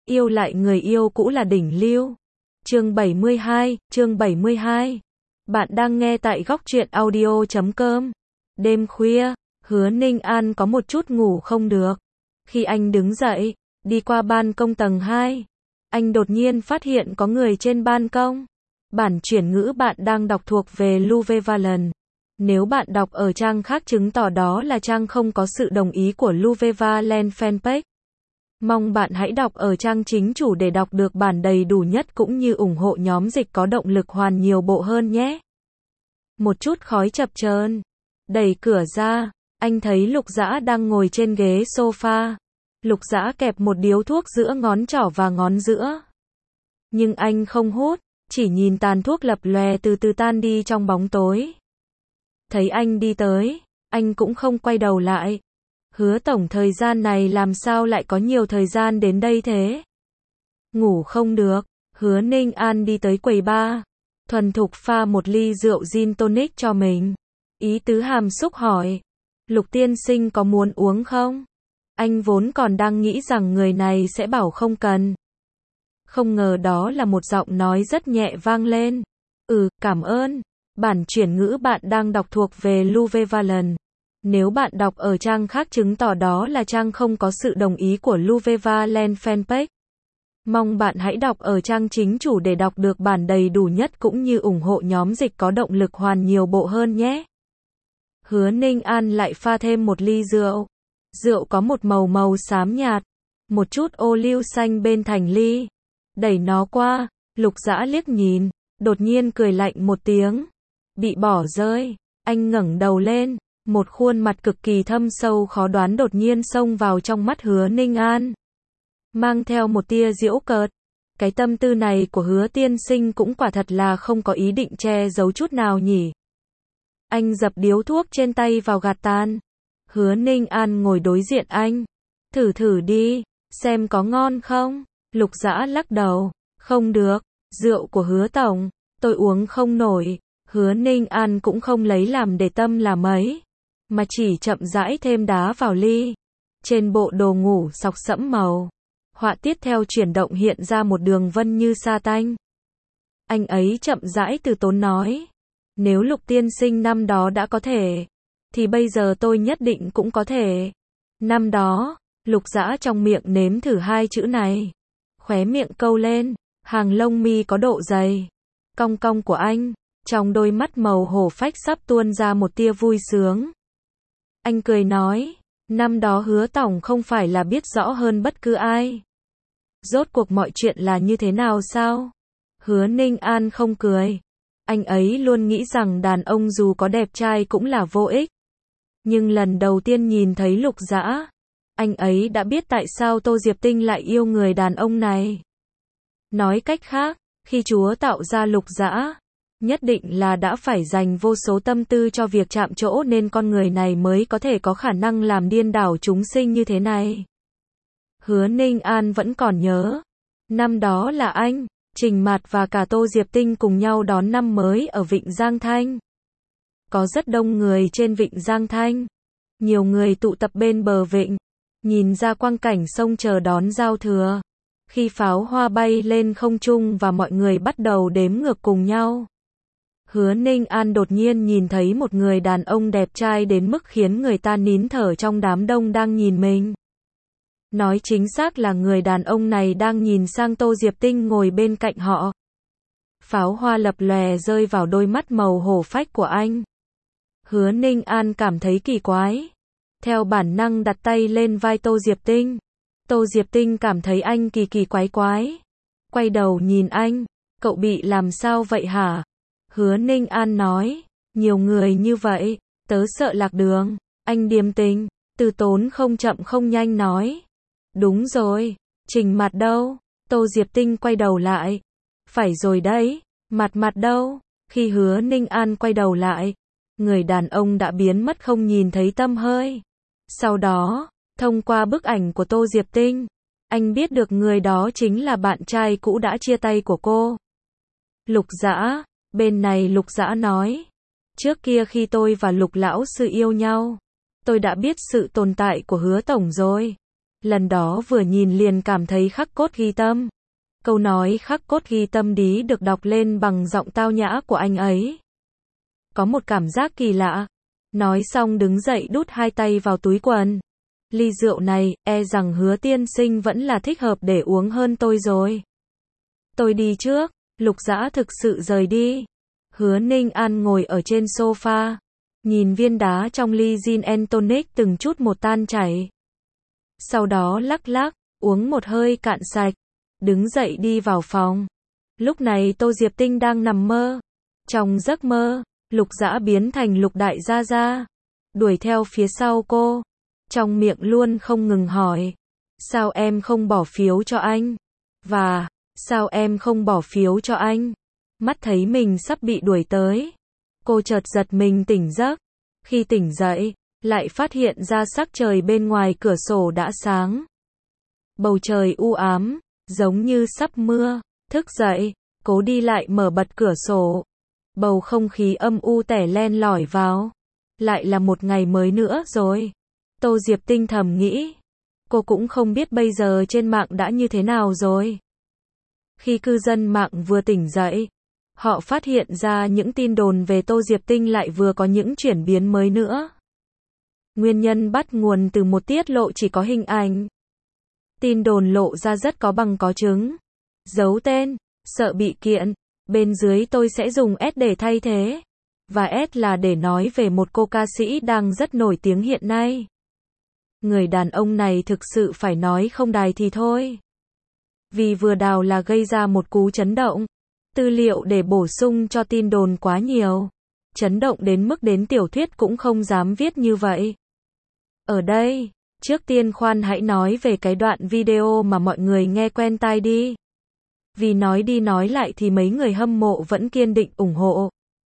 Yêu lại người yêu cũ là đỉnh lưu. Chương 72. Bạn đang nghe tại góc truyện audio.com. Đêm khuya, Hứa Ninh An có một chút ngủ không được. Khi anh đứng dậy, đi qua ban công tầng 2, anh đột nhiên phát hiện có người trên ban công. Bản chuyển ngữ bạn đang đọc thuộc về Louve Valen. Nếu bạn đọc ở trang khác chứng tỏ đó là trang không có sự đồng ý của Louve Valen fanpage. Mong bạn hãy đọc ở trang chính chủ để đọc được bản đầy đủ nhất cũng như ủng hộ nhóm dịch có động lực hoàn nhiều bộ hơn nhé. Một chút khói chập chờn. Đẩy cửa ra, anh thấy Lục Dã đang ngồi trên ghế sofa. Lục Dã kẹp một điếu thuốc giữa ngón trỏ và ngón giữa. Nhưng anh không hút, chỉ nhìn tàn thuốc lập lòe từ từ tan đi trong bóng tối. Thấy anh đi tới, anh cũng không quay đầu lại. Hứa tổng thời gian này làm sao lại có nhiều thời gian đến đây thế? Ngủ không được, Hứa Ninh An đi tới quầy bar, thuần thục pha một ly rượu gin tonic cho mình. Ý tứ hàm xúc hỏi, Lục tiên sinh có muốn uống không? Anh vốn còn đang nghĩ rằng người này sẽ bảo không cần. Không ngờ đó là một giọng nói rất nhẹ vang lên. Cảm ơn. Bản chuyển ngữ bạn đang đọc thuộc về Louve Valen. Nếu bạn đọc ở trang khác chứng tỏ đó là trang không có sự đồng ý của Louve Valen fanpage. Mong bạn hãy đọc ở trang chính chủ để đọc được bản đầy đủ nhất cũng như ủng hộ nhóm dịch có động lực hoàn nhiều bộ hơn nhé. Hứa Ninh An lại pha thêm một ly rượu. Rượu có một màu xám nhạt, một chút ô liu xanh bên thành ly. Đẩy nó qua, Lục Dã liếc nhìn, đột nhiên cười lạnh một tiếng. Bị bỏ rơi, anh ngẩng đầu lên, một khuôn mặt cực kỳ thâm sâu khó đoán đột nhiên xông vào trong mắt Hứa Ninh An. Mang theo một tia giễu cợt. Cái tâm tư này của Hứa tiên sinh cũng quả thật là không có ý định che giấu chút nào nhỉ. Anh dập điếu thuốc trên tay vào gạt tàn. Hứa Ninh An ngồi đối diện anh. Thử đi, xem có ngon không? Lục Dã lắc đầu. Không được, rượu của Hứa tổng, tôi uống không nổi. Hứa Ninh An cũng không lấy làm để tâm là mấy, mà chỉ chậm rãi thêm đá vào ly. Trên bộ đồ ngủ sọc sẫm màu, họa tiết theo chuyển động hiện ra một đường vân như sa tanh. Anh ấy chậm rãi từ tốn nói. Nếu Lục tiên sinh năm đó đã có thể, thì bây giờ tôi nhất định cũng có thể. Năm đó, Lục Dã trong miệng nếm thử hai chữ này. Khóe miệng câu lên, hàng lông mi có độ dày. Cong cong của anh, trong đôi mắt màu hổ phách sắp tuôn ra một tia vui sướng. Anh cười nói, năm đó Hứa tổng không phải là biết rõ hơn bất cứ ai. Rốt cuộc mọi chuyện là như thế nào sao? Hứa Ninh An không cười. Anh ấy luôn nghĩ rằng đàn ông dù có đẹp trai cũng là vô ích. Nhưng lần đầu tiên nhìn thấy Lục Dã, anh ấy đã biết tại sao Tô Diệp Tinh lại yêu người đàn ông này. Nói cách khác, khi Chúa tạo ra Lục Dã, nhất định là đã phải dành vô số tâm tư cho việc chạm trổ nên con người này mới có thể có khả năng làm điên đảo chúng sinh như thế này. Hứa Ninh An vẫn còn nhớ. Năm đó là anh, Trình Mạt và cả Tô Diệp Tinh cùng nhau đón năm mới ở Vịnh Giang Thanh. Có rất đông người trên Vịnh Giang Thanh. Nhiều người tụ tập bên bờ vịnh, nhìn ra quang cảnh sông chờ đón giao thừa. Khi pháo hoa bay lên không trung và mọi người bắt đầu đếm ngược cùng nhau. Hứa Ninh An đột nhiên nhìn thấy một người đàn ông đẹp trai đến mức khiến người ta nín thở trong đám đông đang nhìn mình. Nói chính xác là người đàn ông này đang nhìn sang Tô Diệp Tinh ngồi bên cạnh họ. Pháo hoa lập lòe rơi vào đôi mắt màu hổ phách của anh. Hứa Ninh An cảm thấy kỳ quái. Theo bản năng đặt tay lên vai Tô Diệp Tinh. Tô Diệp Tinh cảm thấy anh kỳ quái. Quay đầu nhìn anh. Cậu bị làm sao vậy hả? Hứa Ninh An nói. Nhiều người như vậy, tớ sợ lạc đường. Anh điềm tĩnh, từ tốn không chậm không nhanh nói. Đúng rồi, Trình Mạt đâu? Tô Diệp Tinh quay đầu lại. Phải rồi đấy, Mạt đâu? Khi Hứa Ninh An quay đầu lại, người đàn ông đã biến mất không nhìn thấy tăm hơi. Sau đó, thông qua bức ảnh của Tô Diệp Tinh, anh biết được người đó chính là bạn trai cũ đã chia tay của cô. Lục Dã, bên này Lục Dã nói. Trước kia khi tôi và Lục lão sư yêu nhau, tôi đã biết sự tồn tại của Hứa tổng rồi. Lần đó vừa nhìn liền cảm thấy khắc cốt ghi tâm. Câu nói khắc cốt ghi tâm đí được đọc lên bằng giọng tao nhã của anh ấy. Có một cảm giác kỳ lạ. Nói xong đứng dậy đút hai tay vào túi quần. Ly rượu này, e rằng Hứa tiên sinh vẫn là thích hợp để uống hơn tôi rồi. Tôi đi trước. Lục Dã thực sự rời đi. Hứa Ninh An ngồi ở trên sofa, nhìn viên đá trong ly gin and tonic từng chút một tan chảy. Sau đó lắc lắc, uống một hơi cạn sạch, đứng dậy đi vào phòng. Lúc này Tô Diệp Tinh đang nằm mơ. Trong giấc mơ, Lục Dã biến thành Lục Đại Gia Gia, đuổi theo phía sau cô, trong miệng luôn không ngừng hỏi, sao em không bỏ phiếu cho anh? Và, sao em không bỏ phiếu cho anh? Mắt thấy mình sắp bị đuổi tới. Cô chợt giật mình tỉnh giấc. Khi tỉnh dậy, lại phát hiện ra sắc trời bên ngoài cửa sổ đã sáng. Bầu trời u ám, giống như sắp mưa. Thức dậy, cố đi lại mở bật cửa sổ. Bầu không khí âm u tẻ len lỏi vào. Lại là một ngày mới nữa rồi. Tô Diệp Tinh thầm nghĩ. Cô cũng không biết bây giờ trên mạng đã như thế nào rồi. Khi cư dân mạng vừa tỉnh dậy, họ phát hiện ra những tin đồn về Tô Diệp Tinh lại vừa có những chuyển biến mới nữa. Nguyên nhân bắt nguồn từ một tiết lộ chỉ có hình ảnh. Tin đồn lộ ra rất có bằng có chứng. Giấu tên, sợ bị kiện. Bên dưới tôi sẽ dùng S để thay thế. Và S là để nói về một cô ca sĩ đang rất nổi tiếng hiện nay. Người đàn ông này thực sự phải nói không đài thì thôi. Vì vừa đào là gây ra một cú chấn động. Tư liệu để bổ sung cho tin đồn quá nhiều. Chấn động đến mức đến tiểu thuyết cũng không dám viết như vậy. Ở đây, trước tiên khoan hãy nói về cái đoạn video mà mọi người nghe quen tai đi. Vì nói đi nói lại thì mấy người hâm mộ vẫn kiên định ủng hộ.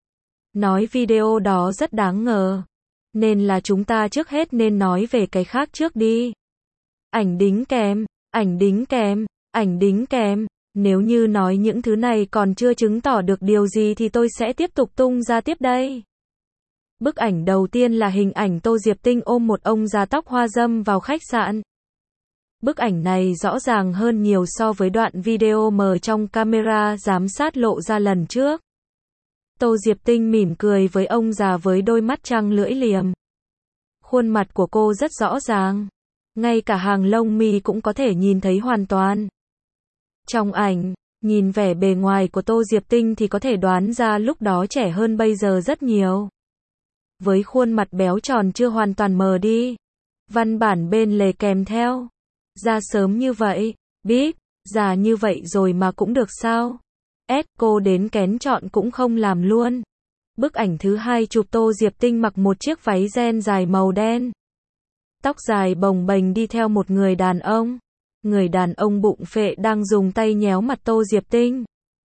Nói video đó rất đáng ngờ. Nên là chúng ta trước hết nên nói về cái khác trước đi. Ảnh đính kèm, ảnh đính kèm, ảnh đính kèm. Nếu như nói những thứ này còn chưa chứng tỏ được điều gì thì tôi sẽ tiếp tục tung ra tiếp đây. Bức ảnh đầu tiên là hình ảnh Tô Diệp Tinh ôm một ông già tóc hoa râm vào khách sạn. Bức ảnh này rõ ràng hơn nhiều so với đoạn video mờ trong camera giám sát lộ ra lần trước. Tô Diệp Tinh mỉm cười với ông già với đôi mắt trăng lưỡi liềm. Khuôn mặt của cô rất rõ ràng. Ngay cả hàng lông mi cũng có thể nhìn thấy hoàn toàn. Trong ảnh, nhìn vẻ bề ngoài của Tô Diệp Tinh thì có thể đoán ra lúc đó trẻ hơn bây giờ rất nhiều. Với khuôn mặt béo tròn chưa hoàn toàn mờ đi. Văn bản bên lề kèm theo. Ra sớm như vậy, biết, già như vậy rồi mà cũng được sao? Cô đến kén chọn cũng không làm luôn. Bức ảnh thứ hai chụp Tô Diệp Tinh mặc một chiếc váy ren dài màu đen. Tóc dài bồng bềnh đi theo một người đàn ông. Người đàn ông bụng phệ đang dùng tay nhéo mặt Tô Diệp Tinh.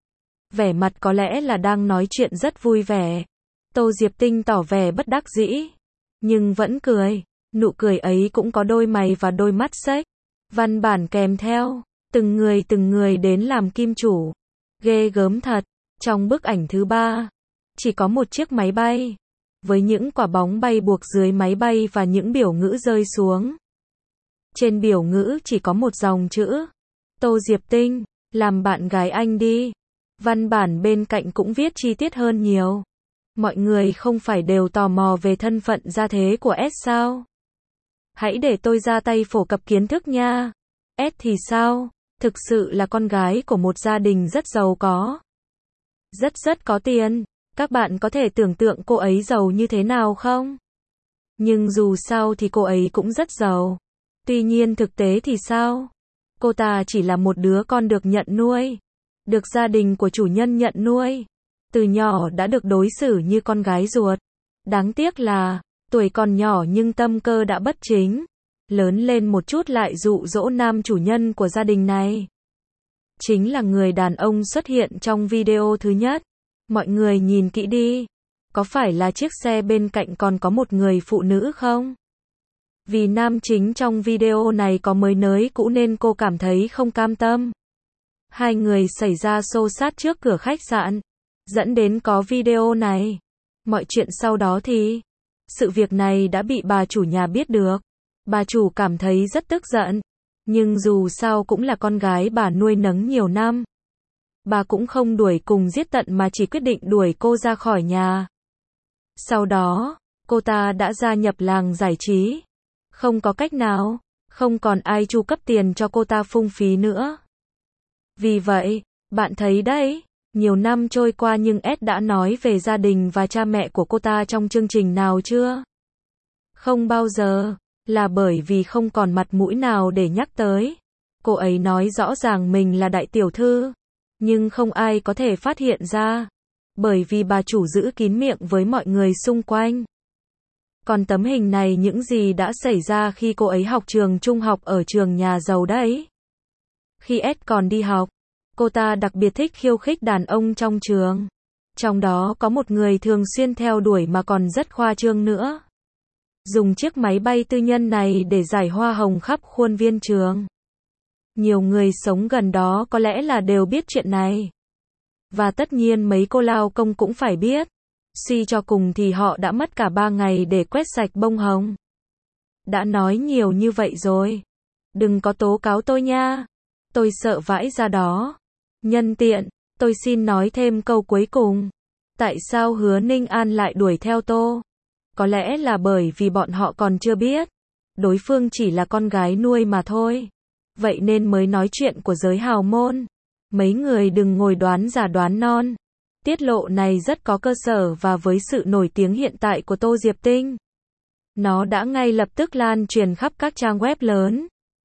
Vẻ mặt có lẽ là đang nói chuyện rất vui vẻ. Tô Diệp Tinh tỏ vẻ bất đắc dĩ. Nhưng vẫn cười. Nụ cười ấy cũng có đôi mày và đôi mắt xếch. Văn bản kèm theo. Từng người đến làm kim chủ. Ghê gớm thật. Trong bức ảnh thứ ba, chỉ có một chiếc máy bay. Với những quả bóng bay buộc dưới máy bay và những biểu ngữ rơi xuống. Trên biểu ngữ chỉ có một dòng chữ. Tô Diệp Tinh, làm bạn gái anh đi. Văn bản bên cạnh cũng viết chi tiết hơn nhiều. Mọi người không phải đều tò mò về thân phận gia thế của S sao? Hãy để tôi ra tay phổ cập kiến thức nha. S thì sao? Thực sự là con gái của một gia đình rất giàu có. Rất có tiền. Các bạn có thể tưởng tượng cô ấy giàu như thế nào không? Nhưng dù sao thì cô ấy cũng rất giàu. Tuy nhiên thực tế thì sao? Cô ta chỉ là một đứa con được nhận nuôi. Được gia đình của chủ nhân nhận nuôi. Từ nhỏ đã được đối xử như con gái ruột. Đáng tiếc là, tuổi còn nhỏ nhưng tâm cơ đã bất chính. Lớn lên một chút lại dụ dỗ nam chủ nhân của gia đình này. Chính là người đàn ông xuất hiện trong video thứ nhất. Mọi người nhìn kỹ đi. Có phải là chiếc xe bên cạnh còn có một người phụ nữ không? Vì nam chính trong video này có mới nới cũ nên cô cảm thấy không cam tâm. Hai người xảy ra xô xát trước cửa khách sạn. Dẫn đến có video này. Mọi chuyện sau đó thì, sự việc này đã bị bà chủ nhà biết được. Bà chủ cảm thấy rất tức giận. Nhưng dù sao cũng là con gái bà nuôi nấng nhiều năm. Bà cũng không đuổi cùng giết tận mà chỉ quyết định đuổi cô ra khỏi nhà. Sau đó, cô ta đã gia nhập làng giải trí. Không có cách nào, không còn ai chu cấp tiền cho cô ta phung phí nữa. Vì vậy, bạn thấy đấy, nhiều năm trôi qua nhưng S đã nói về gia đình và cha mẹ của cô ta trong chương trình nào chưa? Không bao giờ, là bởi vì không còn mặt mũi nào để nhắc tới. Cô ấy nói rõ ràng mình là đại tiểu thư, nhưng không ai có thể phát hiện ra, bởi vì bà chủ giữ kín miệng với mọi người xung quanh. Còn tấm hình này những gì đã xảy ra khi cô ấy học trường trung học ở trường nhà giàu đấy. Khi S còn đi học, cô ta đặc biệt thích khiêu khích đàn ông trong trường. Trong đó có một người thường xuyên theo đuổi mà còn rất khoa trương nữa. Dùng chiếc máy bay tư nhân này để giải hoa hồng khắp khuôn viên trường. Nhiều người sống gần đó có lẽ là đều biết chuyện này. Và tất nhiên mấy cô lao công cũng phải biết. Suy cho cùng thì họ đã mất cả 3 ngày để quét sạch bông hồng. Đã nói nhiều như vậy rồi. Đừng có tố cáo tôi nha. Tôi sợ vãi ra đó. Nhân tiện, tôi xin nói thêm câu cuối cùng. Tại sao Hứa Ninh An lại đuổi theo Tô? Có lẽ là bởi vì bọn họ còn chưa biết. Đối phương chỉ là con gái nuôi mà thôi. Vậy nên mới nói chuyện của giới hào môn. Mấy người đừng ngồi đoán già đoán non. Tiết lộ này rất có cơ sở và với sự nổi tiếng hiện tại của Tô Diệp Tinh, nó đã ngay lập tức lan truyền khắp các trang web lớn.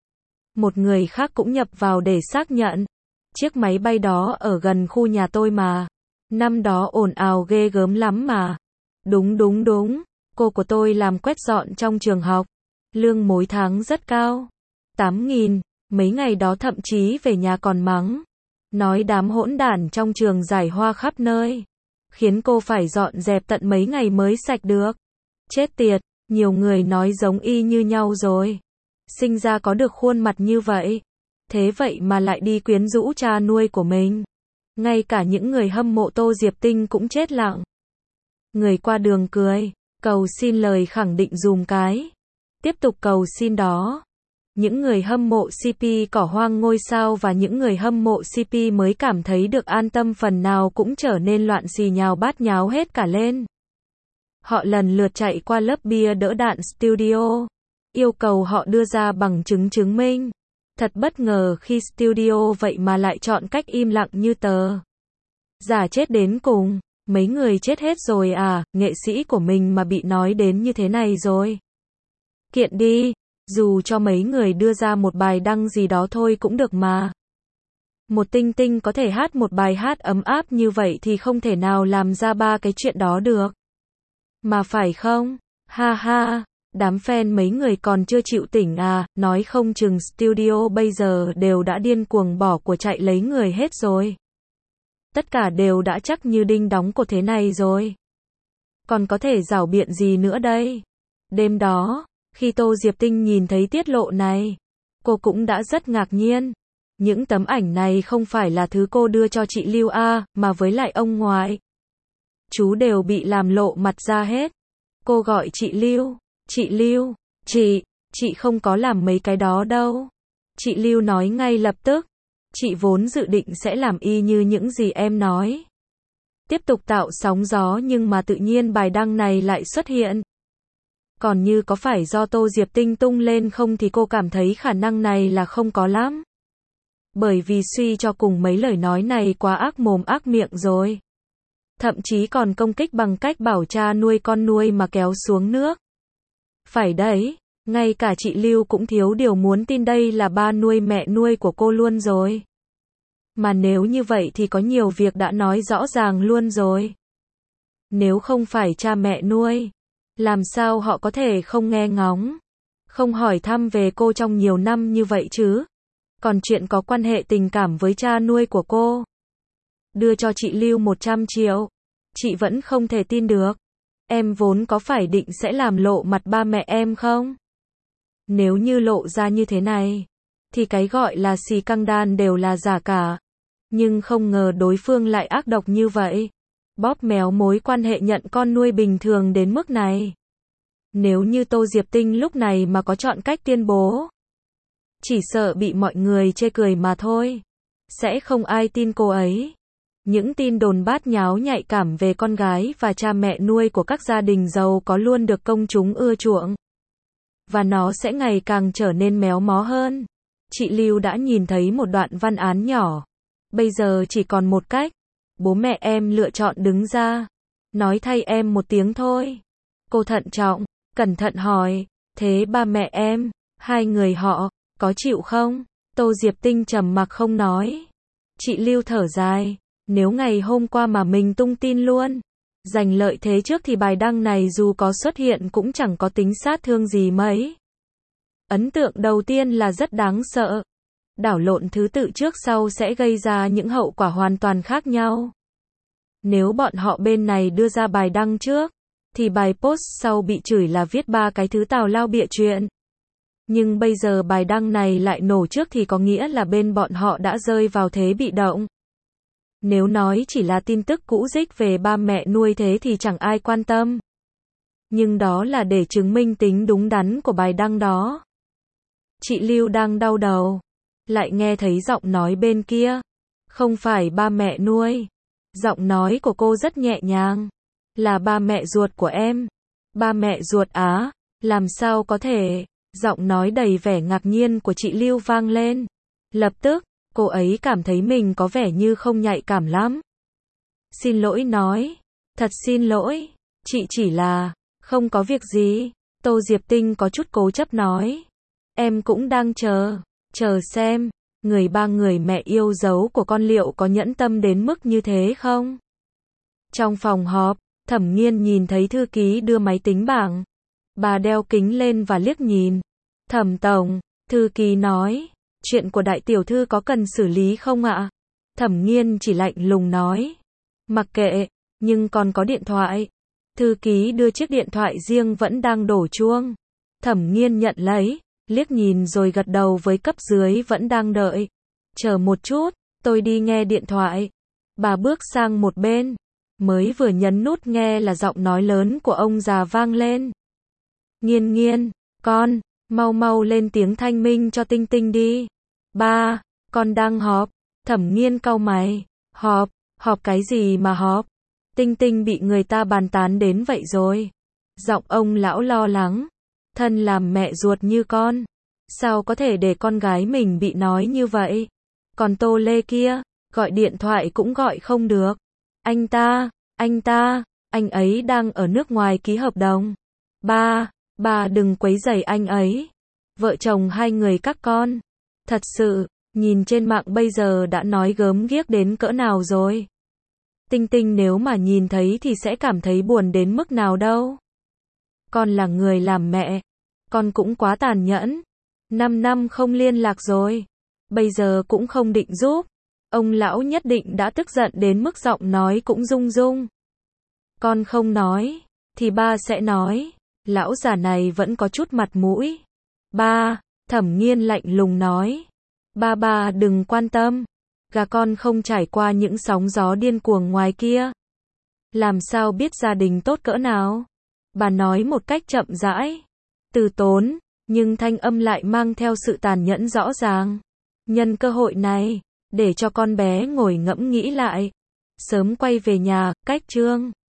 Một người khác cũng nhập vào để xác nhận. Chiếc máy bay đó ở gần khu nhà tôi mà. Năm đó ồn ào ghê gớm lắm mà. Đúng. Cô của tôi làm quét dọn trong trường học. Lương mỗi tháng rất cao. 8.000. Mấy ngày đó thậm chí về nhà còn mắng. Nói đám hỗn đản trong trường giải hoa khắp nơi. Khiến cô phải dọn dẹp tận mấy ngày mới sạch được. Chết tiệt, nhiều người nói giống y như nhau rồi. Sinh ra có được khuôn mặt như vậy. Thế vậy mà lại đi quyến rũ cha nuôi của mình. Ngay cả những người hâm mộ Tô Diệp Tinh cũng chết lặng. Người qua đường cười, cầu xin lời khẳng định dùm cái. Tiếp tục cầu xin đó. Những người hâm mộ CP cỏ hoang ngôi sao và những người hâm mộ CP mới cảm thấy được an tâm phần nào cũng trở nên loạn xì nhào bát nháo hết cả lên. Họ lần lượt chạy qua lớp bia đỡ đạn studio, yêu cầu họ đưa ra bằng chứng chứng minh. Thật bất ngờ khi studio vậy mà lại chọn cách im lặng như tờ. Giả chết đến cùng, mấy người chết hết rồi à, nghệ sĩ của mình mà bị nói đến như thế này rồi. Kiện đi. Dù cho mấy người đưa ra một bài đăng gì đó thôi cũng được mà. Một tinh tinh có thể hát một bài hát ấm áp như vậy thì không thể nào làm ra 3 cái chuyện đó được. Mà phải không? Ha ha, đám fan mấy người còn chưa chịu tỉnh à, nói không chừng studio bây giờ đều đã điên cuồng bỏ của chạy lấy người hết rồi. Tất cả đều đã chắc như đinh đóng cột thế này rồi. Còn có thể giảo biện gì nữa đây? Đêm đó, khi Tô Diệp Tinh nhìn thấy tiết lộ này, cô cũng đã rất ngạc nhiên. Những tấm ảnh này không phải là thứ cô đưa cho chị Lưu A, mà với lại ông ngoại. Chú đều bị làm lộ mặt ra hết. Cô gọi chị Lưu, chị không có làm mấy cái đó đâu. Chị Lưu nói ngay lập tức, chị vốn dự định sẽ làm y như những gì em nói. Tiếp tục tạo sóng gió nhưng mà tự nhiên bài đăng này lại xuất hiện. Còn như có phải do Tô Diệp Tinh tung lên không thì cô cảm thấy khả năng này là không có lắm. Bởi vì suy cho cùng mấy lời nói này quá ác mồm ác miệng rồi. Thậm chí còn công kích bằng cách bảo cha nuôi con nuôi mà kéo xuống nước. Phải đấy, ngay cả chị Lưu cũng thiếu điều muốn tin đây là ba nuôi mẹ nuôi của cô luôn rồi. Mà nếu như vậy thì có nhiều việc đã nói rõ ràng luôn rồi. Nếu không phải cha mẹ nuôi, làm sao họ có thể không nghe ngóng, không hỏi thăm về cô trong nhiều năm như vậy chứ? Còn chuyện có quan hệ tình cảm với cha nuôi của cô, đưa cho chị Lưu 100 triệu, chị vẫn không thể tin được. Em vốn có phải định sẽ làm lộ mặt ba mẹ em không? Nếu như lộ ra như thế này, thì cái gọi là xì căng đan đều là giả cả. Nhưng không ngờ đối phương lại ác độc như vậy. Bóp méo mối quan hệ nhận con nuôi bình thường đến mức này. Nếu như Tô Diệp Tinh lúc này mà có chọn cách tuyên bố, chỉ sợ bị mọi người chê cười mà thôi. Sẽ không ai tin cô ấy. Những tin đồn bát nháo nhạy cảm về con gái và cha mẹ nuôi của các gia đình giàu có luôn được công chúng ưa chuộng. Và nó sẽ ngày càng trở nên méo mó hơn. Chị Lưu đã nhìn thấy một đoạn văn án nhỏ. Bây giờ chỉ còn một cách. Bố mẹ em lựa chọn đứng ra. Nói thay em một tiếng thôi. Cô thận trọng, cẩn thận hỏi. Thế ba mẹ em, hai người họ, có chịu không? Tô Diệp Tinh trầm mặc không nói. Chị Lưu thở dài. Nếu ngày hôm qua mà mình tung tin luôn, giành lợi thế trước thì bài đăng này dù có xuất hiện cũng chẳng có tính sát thương gì mấy. Ấn tượng đầu tiên là rất đáng sợ. Đảo lộn thứ tự trước sau sẽ gây ra những hậu quả hoàn toàn khác nhau. Nếu bọn họ bên này đưa ra bài đăng trước, thì bài post sau bị chửi là viết ba cái thứ tào lao bịa chuyện. Nhưng bây giờ bài đăng này lại nổ trước thì có nghĩa là bên bọn họ đã rơi vào thế bị động. Nếu nói chỉ là tin tức cũ rích về ba mẹ nuôi thế thì chẳng ai quan tâm. Nhưng đó là để chứng minh tính đúng đắn của bài đăng đó. Chị Lưu đang đau đầu. Lại nghe thấy giọng nói bên kia. Không phải ba mẹ nuôi. Giọng nói của cô rất nhẹ nhàng. Là ba mẹ ruột của em. Ba mẹ ruột á? Làm sao có thể? Giọng nói đầy vẻ ngạc nhiên của chị Lưu vang lên. Lập tức, cô ấy cảm thấy mình có vẻ như không nhạy cảm lắm. Xin lỗi nói. Thật xin lỗi. Chị chỉ là, không có việc gì. Tô Diệp Tinh có chút cố chấp nói. Em cũng đang chờ xem, người ba người mẹ yêu dấu của con liệu có nhẫn tâm đến mức như thế không? Trong phòng họp, Thẩm Nghiên nhìn thấy thư ký đưa máy tính bảng. Bà đeo kính lên và liếc nhìn. Thẩm tổng, thư ký nói, chuyện của đại tiểu thư có cần xử lý không ạ? Thẩm Nghiên chỉ lạnh lùng nói. Mặc kệ, nhưng còn có điện thoại. Thư ký đưa chiếc điện thoại riêng vẫn đang đổ chuông. Thẩm Nghiên nhận lấy, liếc nhìn rồi gật đầu với cấp dưới vẫn đang đợi. Chờ một chút, tôi đi nghe điện thoại. Bà bước sang một bên. Mới vừa nhấn nút nghe là giọng nói lớn của ông già vang lên. Nghiên Nghiên, con, mau mau lên tiếng thanh minh cho Tinh Tinh đi. Ba, con đang họp. Thẩm Nghiên cau mày. Họp cái gì mà họp? Tinh Tinh bị người ta bàn tán đến vậy rồi. Giọng ông lão lo lắng. Thân làm mẹ ruột như con. Sao có thể để con gái mình bị nói như vậy? Còn Tô Lê kia, gọi điện thoại cũng gọi không được. Anh ấy đang ở nước ngoài ký hợp đồng. Ba đừng quấy rầy anh ấy. Vợ chồng hai người các con. Thật sự, nhìn trên mạng bây giờ đã nói gớm ghiếc đến cỡ nào rồi. Tinh Tinh nếu mà nhìn thấy thì sẽ cảm thấy buồn đến mức nào đâu. Con là người làm mẹ. Con cũng quá tàn nhẫn. 5 năm không liên lạc rồi. Bây giờ cũng không định giúp. Ông lão nhất định đã tức giận đến mức giọng nói cũng rung rung. Con không nói, thì ba sẽ nói. Lão già này vẫn có chút mặt mũi. Ba, Thẩm Nghiên lạnh lùng nói. Ba đừng quan tâm. Gà con không trải qua những sóng gió điên cuồng ngoài kia. Làm sao biết gia đình tốt cỡ nào? Bà nói một cách chậm rãi, từ tốn, nhưng thanh âm lại mang theo sự tàn nhẫn rõ ràng. Nhân cơ hội này, để cho con bé ngồi ngẫm nghĩ lại. Sớm quay về nhà, cách Trương